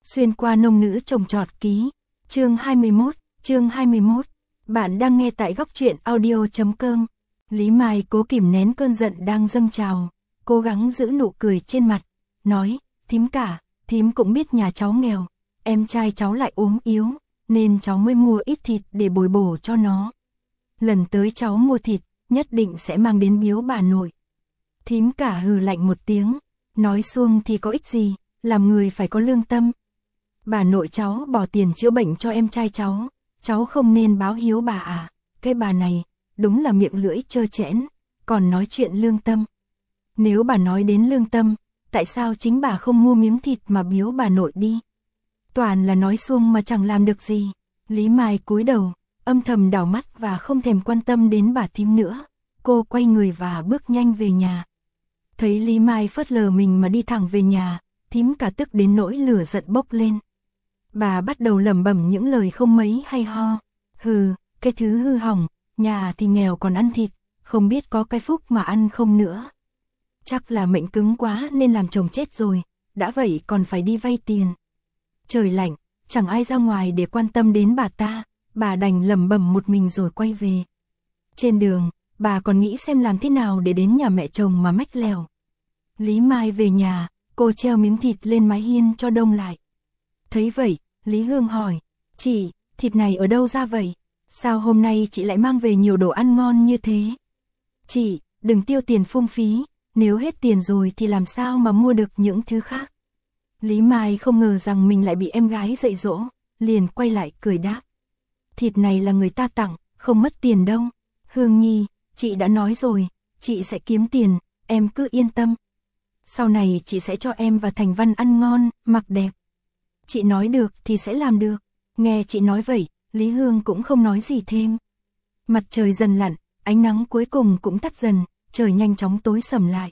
Xuyên qua nông nữ trồng trọt ký, chương 21, bạn đang nghe tại góc truyện audio.com. Lý Mai cố kìm nén cơn giận đang dâng trào, cố gắng giữ nụ cười trên mặt, nói, thím cả, thím cũng biết nhà cháu nghèo, em trai cháu lại ốm yếu, nên cháu mới mua ít thịt để bồi bổ cho nó. Lần tới cháu mua thịt, nhất định sẽ mang đến biếu bà nội. Thím cả hừ lạnh một tiếng, nói suông thì có ích gì, làm người phải có lương tâm. Bà nội cháu bỏ tiền chữa bệnh cho em trai cháu không nên báo hiếu bà à, cái bà này, đúng là miệng lưỡi trơ trẽn, còn nói chuyện lương tâm. Nếu bà nói đến lương tâm, tại sao chính bà không mua miếng thịt mà biếu bà nội đi? Toàn là nói suông mà chẳng làm được gì. Lý Mai cúi đầu, âm thầm đảo mắt và không thèm quan tâm đến bà thím nữa. Cô quay người và bước nhanh về nhà. Thấy Lý Mai phớt lờ mình mà đi thẳng về nhà, thím cả tức đến nỗi lửa giận bốc lên. Bà bắt đầu lẩm bẩm những lời không mấy hay ho. Hừ, cái thứ hư hỏng, nhà thì nghèo còn ăn thịt, không biết có cái phúc mà ăn không nữa. Chắc là mệnh cứng quá nên làm chồng chết rồi, đã vậy còn phải đi vay tiền. Trời lạnh, chẳng ai ra ngoài để quan tâm đến bà ta, bà đành lẩm bẩm một mình rồi quay về. Trên đường, bà còn nghĩ xem làm thế nào để đến nhà mẹ chồng mà mách lèo. Lý Mai về nhà, cô treo miếng thịt lên mái hiên cho đông lại. Thấy vậy, Lý Hương hỏi, chị, thịt này ở đâu ra vậy? Sao hôm nay chị lại mang về nhiều đồ ăn ngon như thế? Chị, đừng tiêu tiền phung phí, nếu hết tiền rồi thì làm sao mà mua được những thứ khác? Lý Mai không ngờ rằng mình lại bị em gái dạy dỗ, liền quay lại cười đáp. Thịt này là người ta tặng, không mất tiền đâu. Hương Nhi, chị đã nói rồi, chị sẽ kiếm tiền, em cứ yên tâm. Sau này chị sẽ cho em và Thành Văn ăn ngon, mặc đẹp. Chị nói được thì sẽ làm được. Nghe chị nói vậy, Lý Hương cũng không nói gì thêm. Mặt trời dần lặn, ánh nắng cuối cùng cũng tắt dần, trời nhanh chóng tối sầm lại.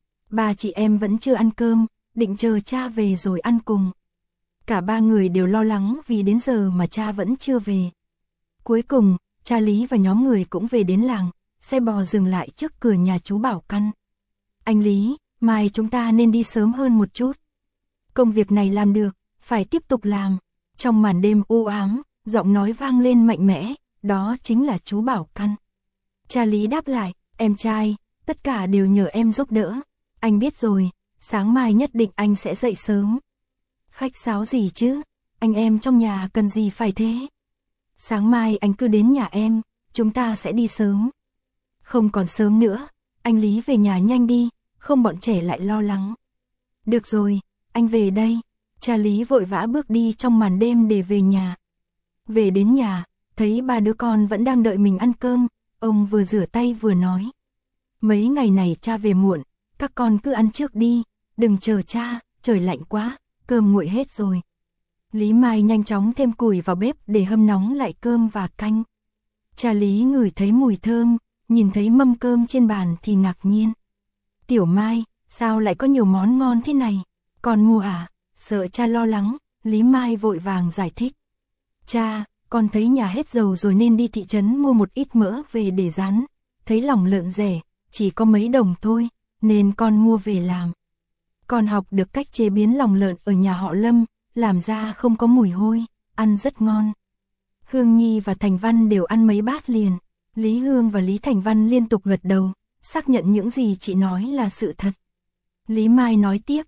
Ba chị em vẫn chưa ăn cơm, định chờ cha về rồi ăn cùng. Cả ba người đều lo lắng vì đến giờ mà cha vẫn chưa về. Cuối cùng, cha Lý và nhóm người cũng về đến làng, xe bò dừng lại trước cửa nhà chú Bảo Căn. Anh Lý, mai chúng ta nên đi sớm hơn một chút. Công việc này làm được, phải tiếp tục làm. Trong màn đêm u ám, giọng nói vang lên mạnh mẽ, đó chính là chú Bảo Căn. Cha Lý đáp lại, em trai, tất cả đều nhờ em giúp đỡ. Anh biết rồi, sáng mai nhất định anh sẽ dậy sớm. Khách sáo gì chứ, anh em trong nhà cần gì phải thế. Sáng mai anh cứ đến nhà em, chúng ta sẽ đi sớm. Không còn sớm nữa, anh Lý về nhà nhanh đi, không bọn trẻ lại lo lắng. Được rồi, anh về đây. Cha Lý vội vã bước đi trong màn đêm để về nhà. Về đến nhà, thấy ba đứa con vẫn đang đợi mình ăn cơm, ông vừa rửa tay vừa nói. Mấy ngày này cha về muộn, các con cứ ăn trước đi, đừng chờ cha, trời lạnh quá, cơm nguội hết rồi. Lý Mai nhanh chóng thêm củi vào bếp để hâm nóng lại cơm và canh. Cha Lý ngửi thấy mùi thơm, nhìn thấy mâm cơm trên bàn thì ngạc nhiên. Tiểu Mai, sao lại có nhiều món ngon thế này? Con mua à? Sợ cha lo lắng, Lý Mai vội vàng giải thích. Cha, con thấy nhà hết dầu rồi nên đi thị trấn mua một ít mỡ về để rán. Thấy lòng lợn rẻ, chỉ có mấy đồng thôi, nên con mua về làm. Con học được cách chế biến lòng lợn ở nhà họ Lâm, làm ra không có mùi hôi, ăn rất ngon. Hương Nhi và Thành Văn đều ăn mấy bát liền. Lý Hương và Lý Thành Văn liên tục gật đầu, xác nhận những gì chị nói là sự thật. Lý Mai nói tiếp,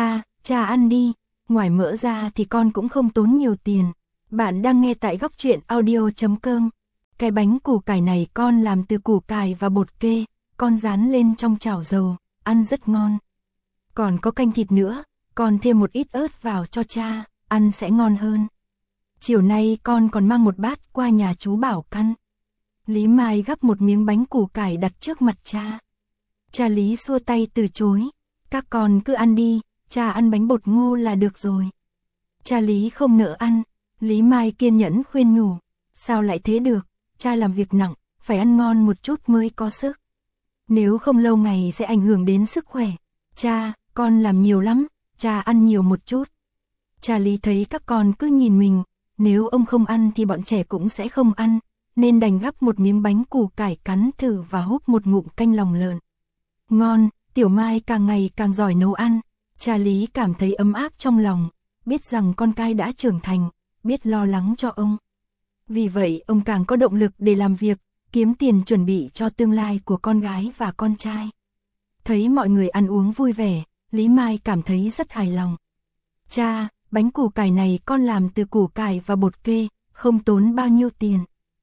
cha ăn đi, ngoài mỡ ra thì con cũng không tốn nhiều tiền. Bạn đang nghe tại góc truyện audio.com. Cái bánh củ cải này con làm từ củ cải và bột kê, con rán lên trong chảo dầu, ăn rất ngon. Còn có canh thịt nữa, con thêm một ít ớt vào cho cha, ăn sẽ ngon hơn. Chiều nay con còn mang một bát qua nhà chú Bảo Căn. Lý Mai gắp một miếng bánh củ cải đặt trước mặt cha. Cha Lý xua tay từ chối, các con cứ ăn đi, cha ăn bánh bột ngô là được rồi. Cha Lý không nỡ ăn, Lý Mai kiên nhẫn khuyên nhủ, sao lại thế được, cha làm việc nặng, phải ăn ngon một chút mới có sức. Nếu không lâu ngày sẽ ảnh hưởng đến sức khỏe. Cha, con làm nhiều lắm, cha ăn nhiều một chút. Cha Lý thấy các con cứ nhìn mình, nếu ông không ăn thì bọn trẻ cũng sẽ không ăn, nên đành gắp một miếng bánh củ cải cắn thử và húp một ngụm canh lòng lợn. Ngon, Tiểu Mai càng ngày càng giỏi nấu ăn. Cha Lý cảm thấy ấm áp trong lòng, biết rằng con cái đã trưởng thành, biết lo lắng cho ông. Vì vậy ông càng có động lực để làm việc, kiếm tiền chuẩn bị cho tương lai của con gái và con trai. Thấy mọi người ăn uống vui vẻ, Lý Mai cảm thấy rất hài lòng. Cha, bánh củ cải này con làm từ củ cải và bột kê, không tốn bao nhiêu tiền.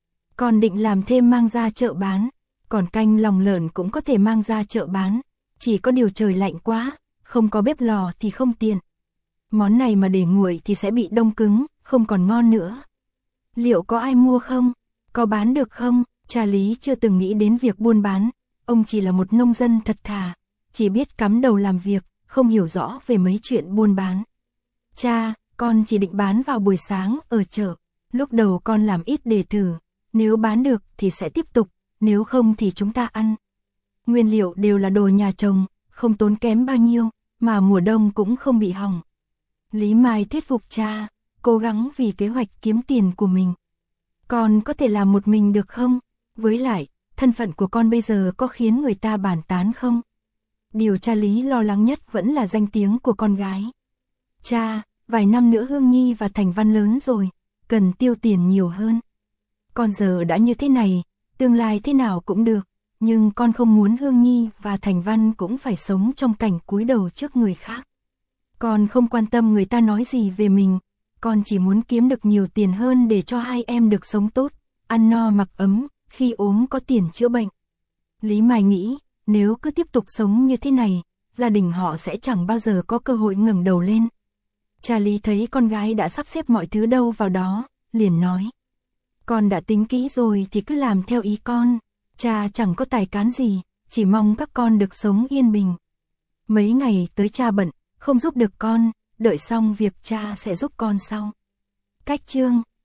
Con định làm thêm mang ra chợ bán, còn canh lòng lợn cũng có thể mang ra chợ bán, chỉ có điều trời lạnh quá, không có bếp lò thì không tiện. Món này mà để nguội thì sẽ bị đông cứng, không còn ngon nữa. Liệu có ai mua không? Có bán được không? Cha Lý chưa từng nghĩ đến việc buôn bán, ông chỉ là một nông dân thật thà, chỉ biết cắm đầu làm việc, không hiểu rõ về mấy chuyện buôn bán. Cha, con chỉ định bán vào buổi sáng ở chợ, lúc đầu con làm ít để thử, nếu bán được thì sẽ tiếp tục, nếu không thì chúng ta ăn. Nguyên liệu đều là đồ nhà trồng, không tốn kém bao nhiêu, mà mùa đông cũng không bị hỏng. Lý Mai thuyết phục cha, cố gắng vì kế hoạch kiếm tiền của mình. Con có thể làm một mình được không? Với lại, thân phận của con bây giờ có khiến người ta bàn tán không? Điều cha Lý lo lắng nhất vẫn là danh tiếng của con gái. Cha, vài năm nữa Hương Nhi và Thành Văn lớn rồi, cần tiêu tiền nhiều hơn. Con giờ đã như thế này, tương lai thế nào cũng được, nhưng con không muốn Hương Nhi và Thành Văn cũng phải sống trong cảnh cúi đầu trước người khác. Con không quan tâm người ta nói gì về mình, con chỉ muốn kiếm được nhiều tiền hơn để cho hai em được sống tốt, ăn no mặc ấm, khi ốm có tiền chữa bệnh. Lý Mai nghĩ, nếu cứ tiếp tục sống như thế này, gia đình họ sẽ chẳng bao giờ có cơ hội ngẩng đầu lên. Cha Lý thấy con gái đã sắp xếp mọi thứ đâu vào đó, liền nói. Con đã tính kỹ rồi thì cứ làm theo ý con, cha chẳng có tài cán gì, chỉ mong các con được sống yên bình. Mấy ngày tới cha bận, không giúp được con, đợi xong việc cha sẽ giúp con sau. Cách chương